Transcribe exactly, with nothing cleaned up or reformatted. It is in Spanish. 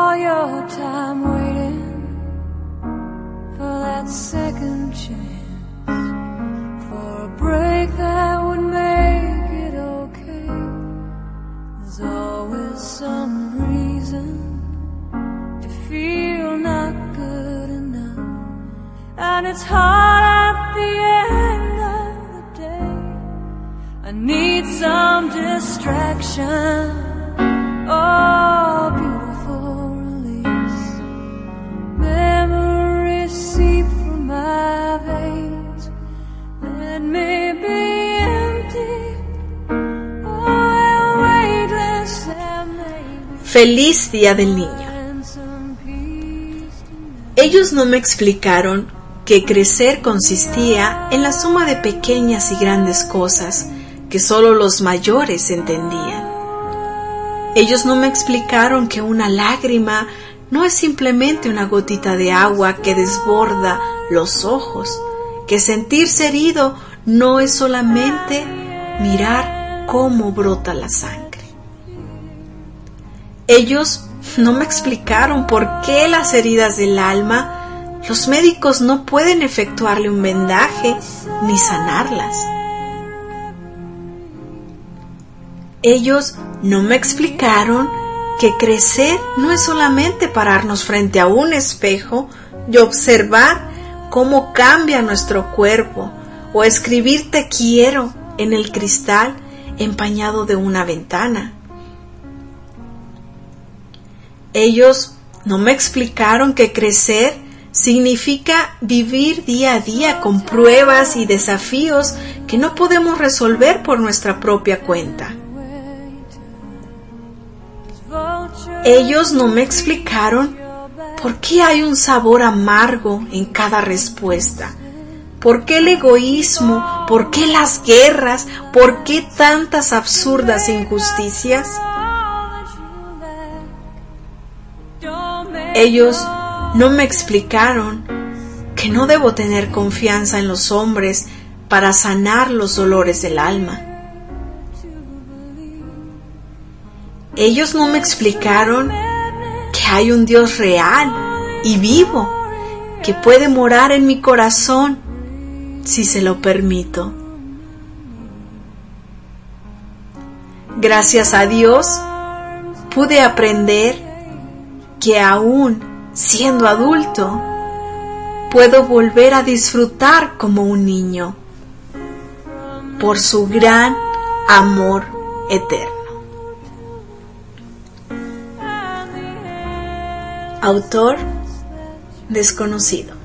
all your time waiting for that second chance, for a break that would make it okay. There's always some reason to feel not good enough, and it's hard at the end of the day. I need some distraction, oh beautiful release. Memories seep from my veins, let me be empty, oh weightless and maybe. Feliz Día del Niño. Ellos no me explicaron que crecer consistía en la suma de pequeñas y grandes cosas que solo los mayores entendían. Ellos no me explicaron que una lágrima no es simplemente una gotita de agua que desborda los ojos, que sentirse herido no es solamente mirar cómo brota la sangre. Ellos no me explicaron por qué las heridas del alma los médicos no pueden efectuarle un vendaje ni sanarlas. Ellos no me explicaron que crecer no es solamente pararnos frente a un espejo y observar cómo cambia nuestro cuerpo, o escribir te quiero en el cristal empañado de una ventana. Ellos no me explicaron que crecer significa vivir día a día con pruebas y desafíos que no podemos resolver por nuestra propia cuenta. Ellos no me explicaron por qué hay un sabor amargo en cada respuesta, por qué el egoísmo, por qué las guerras, por qué tantas absurdas injusticias. Ellos no me explicaron que no debo tener confianza en los hombres para sanar los dolores del alma. Ellos no me explicaron que hay un Dios real y vivo que puede morar en mi corazón si se lo permito. Gracias a Dios pude aprender que aún siendo adulto puedo volver a disfrutar como un niño por su gran amor eterno. Autor desconocido.